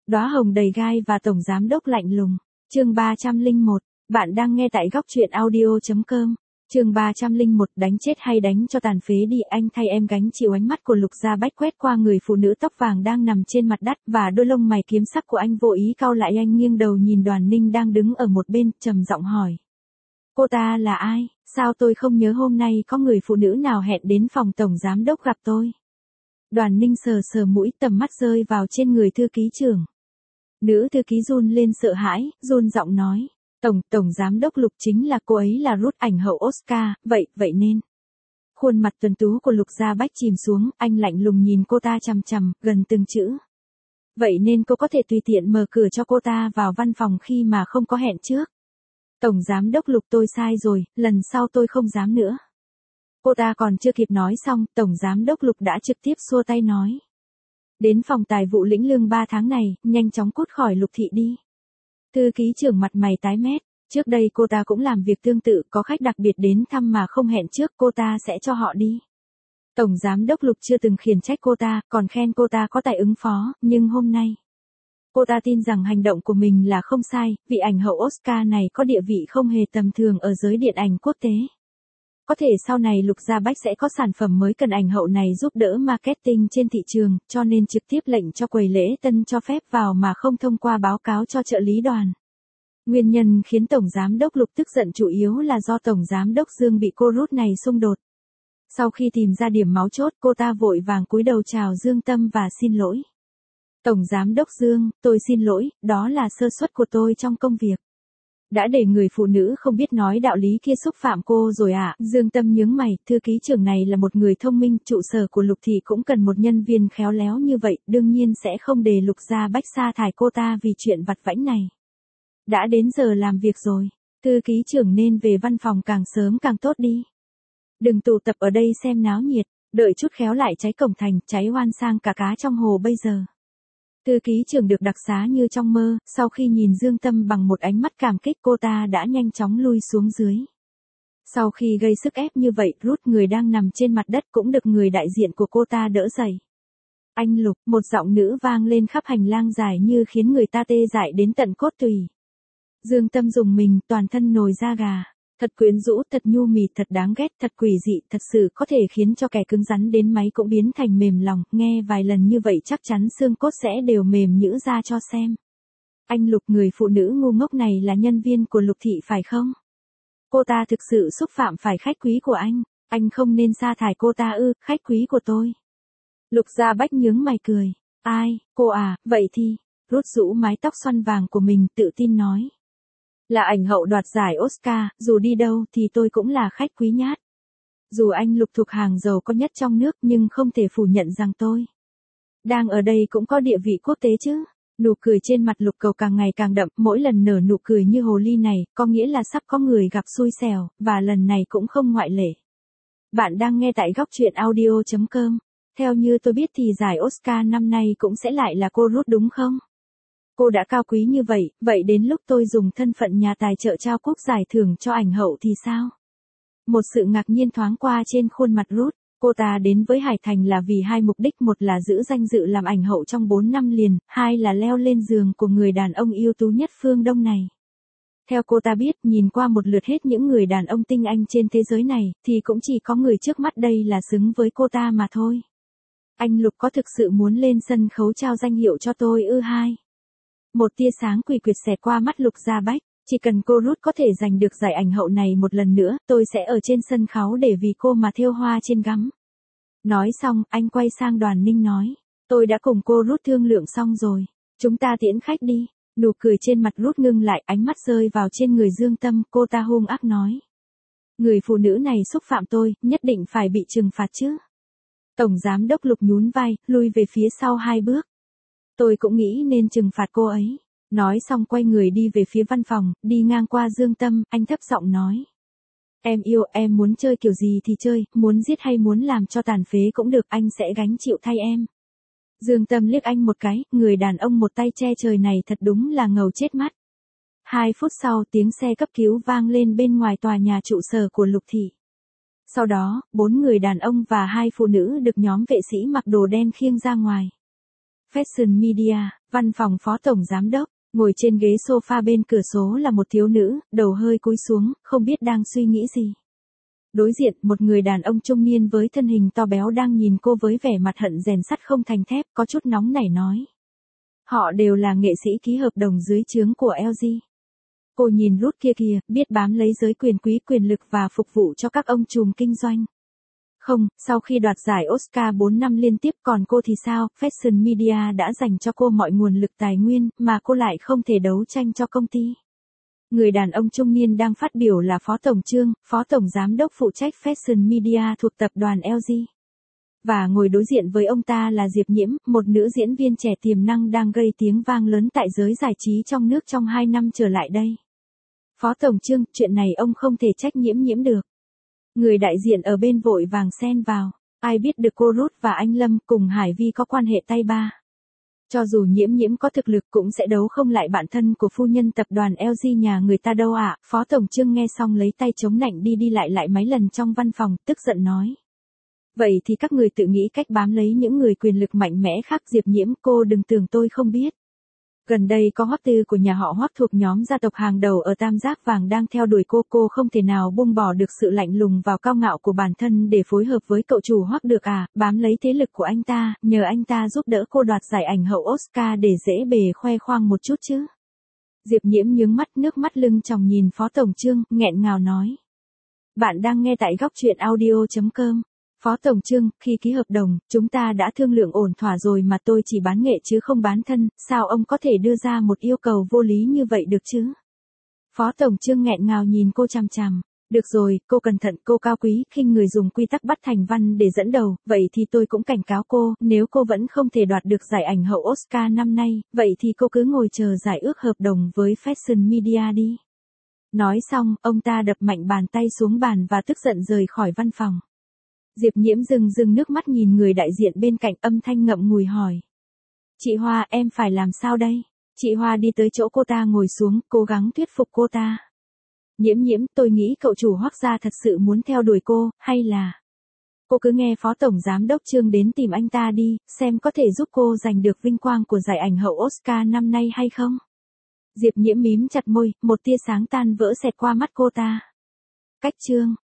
Đóa hồng đầy gai và tổng giám đốc lạnh lùng. Chương 301, bạn đang nghe tại góc truyện audio.com. Chương 301, đánh chết hay đánh cho tàn phế đi, anh thay em gánh chịu. Ánh mắt của Lục Gia Bách quét qua người phụ nữ tóc vàng đang nằm trên mặt đất và đôi lông mày kiếm sắc của anh vô ý cau lại. Anh nghiêng đầu nhìn Đoàn Ninh đang đứng ở một bên, trầm giọng hỏi. Cô ta là ai? Sao tôi không nhớ hôm nay có người phụ nữ nào hẹn đến phòng tổng giám đốc gặp tôi? Đoàn Ninh sờ sờ mũi, tầm mắt rơi vào trên người thư ký trưởng. Nữ thư ký run lên sợ hãi, run giọng nói. Tổng giám đốc Lục chính là cô ấy, là Ruth, ảnh hậu Oscar, vậy nên. Khuôn mặt tuấn tú của Lục Gia Bách chìm xuống, anh lạnh lùng nhìn cô ta chằm chằm, gần từng chữ. Vậy nên cô có thể tùy tiện mở cửa cho cô ta vào văn phòng khi mà không có hẹn trước. Tổng giám đốc Lục, tôi sai rồi, lần sau tôi không dám nữa. Cô ta còn chưa kịp nói xong, tổng giám đốc Lục đã trực tiếp xua tay nói. Đến phòng tài vụ lĩnh lương 3 tháng này, nhanh chóng cút khỏi Lục thị đi. Thư ký trưởng mặt mày tái mét, trước đây cô ta cũng làm việc tương tự, có khách đặc biệt đến thăm mà không hẹn trước, cô ta sẽ cho họ đi. Tổng giám đốc Lục chưa từng khiển trách cô ta, còn khen cô ta có tài ứng phó, nhưng hôm nay, cô ta tin rằng hành động của mình là không sai, vị ảnh hậu Oscar này có địa vị không hề tầm thường ở giới điện ảnh quốc tế. Có thể sau này Lục Gia Bách sẽ có sản phẩm mới cần ảnh hậu này giúp đỡ marketing trên thị trường, cho nên trực tiếp lệnh cho quầy lễ tân cho phép vào mà không thông qua báo cáo cho trợ lý Đoàn. Nguyên nhân khiến Tổng Giám đốc Lục tức giận chủ yếu là do Tổng Giám đốc Dương bị cô Ruth này xung đột. Sau khi tìm ra điểm máu chốt, cô ta vội vàng cúi đầu chào Dương Tâm và xin lỗi. Tổng Giám đốc Dương, tôi xin lỗi, đó là sơ suất của tôi trong công việc. Đã để người phụ nữ không biết nói đạo lý kia xúc phạm cô rồi à? Dương Tâm nhướng mày, thư ký trưởng này là một người thông minh, trụ sở của Lục thì cũng cần một nhân viên khéo léo như vậy, đương nhiên sẽ không để Lục Gia Bách sa thải cô ta vì chuyện vặt vãnh này. Đã đến giờ làm việc rồi, thư ký trưởng nên về văn phòng càng sớm càng tốt đi. Đừng tụ tập ở đây xem náo nhiệt, đợi chút khéo lại cháy cổng thành, cháy hoan sang cả cá trong hồ bây giờ. Thư ký trưởng được đặc xá như trong mơ, sau khi nhìn Dương Tâm bằng một ánh mắt cảm kích, cô ta đã nhanh chóng lui xuống dưới. Sau khi gây sức ép như vậy, Ruth, người đang nằm trên mặt đất, cũng được người đại diện của cô ta đỡ dậy. Anh Lục, một giọng nữ vang lên khắp hành lang dài như khiến người ta tê dại đến tận cốt tủy. Dương Tâm rùng mình, toàn thân nổi da gà. Thật quyến rũ, thật nhu mì, thật đáng ghét, thật quỷ dị, thật sự có thể khiến cho kẻ cứng rắn đến máy cũng biến thành mềm lòng, nghe vài lần như vậy chắc chắn xương cốt sẽ đều mềm nhũn ra cho xem. Anh Lục, người phụ nữ ngu ngốc này là nhân viên của Lục thị phải không? Cô ta thực sự xúc phạm phải khách quý của anh không nên sa thải cô ta ư? Khách quý của tôi. Lục Gia Bách nhướng mày cười. Ai, cô à, vậy thì, Rút rũ mái tóc xoăn vàng của mình tự tin nói. Là ảnh hậu đoạt giải Oscar, dù đi đâu thì tôi cũng là khách quý nhát. Dù anh Lục thuộc hàng giàu có nhất trong nước nhưng không thể phủ nhận rằng tôi đang ở đây cũng có địa vị quốc tế chứ. Nụ cười trên mặt Lục Cầu càng ngày càng đậm, mỗi lần nở nụ cười như hồ ly này, có nghĩa là sắp có người gặp xui xẻo, và lần này cũng không ngoại lệ. Bạn đang nghe tại góc truyện audio.com. Theo như tôi biết thì giải Oscar năm nay cũng sẽ lại là cô Ruth đúng không? Cô đã cao quý như vậy, vậy đến lúc tôi dùng thân phận nhà tài trợ trao quốc giải thưởng cho ảnh hậu thì sao? Một sự ngạc nhiên thoáng qua trên khuôn mặt Ruth, cô ta đến với Hải Thành là vì hai mục đích, một là giữ danh dự làm ảnh hậu trong 4 năm liền, hai là leo lên giường của người đàn ông ưu tú nhất phương Đông này. Theo cô ta biết, nhìn qua một lượt hết những người đàn ông tinh anh trên thế giới này, thì cũng chỉ có người trước mắt đây là xứng với cô ta mà thôi. Anh Lục có thực sự muốn lên sân khấu trao danh hiệu cho tôi ư? Hai. Một tia sáng quỷ quyệt xẹt qua mắt Lục Gia Bách, chỉ cần cô Ruth có thể giành được giải ảnh hậu này một lần nữa, tôi sẽ ở trên sân khấu để vì cô mà thêu hoa trên gấm. Nói xong, anh quay sang Đoàn Ninh nói, tôi đã cùng cô Ruth thương lượng xong rồi, chúng ta tiễn khách đi. Nụ cười trên mặt Ruth ngưng lại, ánh mắt rơi vào trên người Dương Tâm, cô ta hung ác nói. Người phụ nữ này xúc phạm tôi, nhất định phải bị trừng phạt chứ. Tổng giám đốc Lục nhún vai, lui về phía sau 2 bước. Tôi cũng nghĩ nên trừng phạt cô ấy. Nói xong quay người đi về phía văn phòng, đi ngang qua Dương Tâm, anh thấp giọng nói. Em yêu, em muốn chơi kiểu gì thì chơi, muốn giết hay muốn làm cho tàn phế cũng được, anh sẽ gánh chịu thay em. Dương Tâm liếc anh một cái, người đàn ông một tay che trời này thật đúng là ngầu chết mắt. 2 phút sau, tiếng xe cấp cứu vang lên bên ngoài tòa nhà trụ sở của Lục thị. Sau đó, 4 người đàn ông và 2 phụ nữ được nhóm vệ sĩ mặc đồ đen khiêng ra ngoài. Fashion Media, văn phòng phó tổng giám đốc, ngồi trên ghế sofa bên cửa sổ là một thiếu nữ, đầu hơi cúi xuống, không biết đang suy nghĩ gì. Đối diện, một người đàn ông trung niên với thân hình to béo đang nhìn cô với vẻ mặt hận rèn sắt không thành thép, có chút nóng nảy nói. Họ đều là nghệ sĩ ký hợp đồng dưới trướng của LG. Cô nhìn Ruth kia kìa, biết bám lấy giới quyền quý quyền lực và phục vụ cho các ông trùm kinh doanh. Không, sau khi đoạt giải Oscar 4 năm liên tiếp còn cô thì sao, Fashion Media đã dành cho cô mọi nguồn lực tài nguyên, mà cô lại không thể đấu tranh cho công ty. Người đàn ông trung niên đang phát biểu là Phó Tổng Trương, Phó Tổng Giám đốc phụ trách Fashion Media thuộc tập đoàn LG. Và ngồi đối diện với ông ta là Diệp Nhiễm, một nữ diễn viên trẻ tiềm năng đang gây tiếng vang lớn tại giới giải trí trong nước trong 2 năm trở lại đây. Phó Tổng Trương, chuyện này ông không thể trách Nhiễm được. Người đại diện ở bên vội vàng xen vào. Ai biết được cô Ruth và anh Lâm cùng Hải Vi có quan hệ tay ba. Cho dù Nhiễm có thực lực cũng sẽ đấu không lại bạn thân của phu nhân tập đoàn LG nhà người ta đâu ạ. Phó Tổng Trương nghe xong lấy tay chống nạnh đi lại mấy lần trong văn phòng, tức giận nói. Vậy thì các người tự nghĩ cách bám lấy những người quyền lực mạnh mẽ khác. Diệp Nhiễm, cô đừng tưởng tôi không biết. Gần đây có Hoắc Tư của nhà họ Hoắc thuộc nhóm gia tộc hàng đầu ở Tam Giác Vàng đang theo đuổi cô không thể nào buông bỏ được sự lạnh lùng vào cao ngạo của bản thân để phối hợp với cậu chủ Hoắc được à, bám lấy thế lực của anh ta, nhờ anh ta giúp đỡ cô đoạt giải ảnh hậu Oscar để dễ bề khoe khoang một chút chứ. Diệp Nhiễm nhướng mắt, nước mắt lưng tròng nhìn Phó Tổng Trương, nghẹn ngào nói. Bạn đang nghe tại góc truyện audio.com. Phó Tổng Trương, khi ký hợp đồng, chúng ta đã thương lượng ổn thỏa rồi mà tôi chỉ bán nghệ chứ không bán thân, sao ông có thể đưa ra một yêu cầu vô lý như vậy được chứ? Phó Tổng Trương nghẹn ngào nhìn cô chằm chằm. Được rồi, cô cẩn thận, cô cao quý, khinh người dùng quy tắc bắt thành văn để dẫn đầu, vậy thì tôi cũng cảnh cáo cô, nếu cô vẫn không thể đoạt được giải ảnh hậu Oscar năm nay, vậy thì cô cứ ngồi chờ giải ước hợp đồng với Fashion Media đi. Nói xong, ông ta đập mạnh bàn tay xuống bàn và tức giận rời khỏi văn phòng. Diệp Nhiễm rưng nước mắt nhìn người đại diện bên cạnh, âm thanh ngậm ngùi hỏi. Chị Hoa, em phải làm sao đây? Chị Hoa đi tới chỗ cô ta ngồi xuống, cố gắng thuyết phục cô ta. Nhiễm, tôi nghĩ cậu chủ Hoắc gia thật sự muốn theo đuổi cô, hay là... Cô cứ nghe Phó Tổng Giám đốc Trương đến tìm anh ta đi, xem có thể giúp cô giành được vinh quang của giải ảnh hậu Oscar năm nay hay không? Diệp Nhiễm mím chặt môi, một tia sáng tan vỡ xẹt qua mắt cô ta. Cách Trương.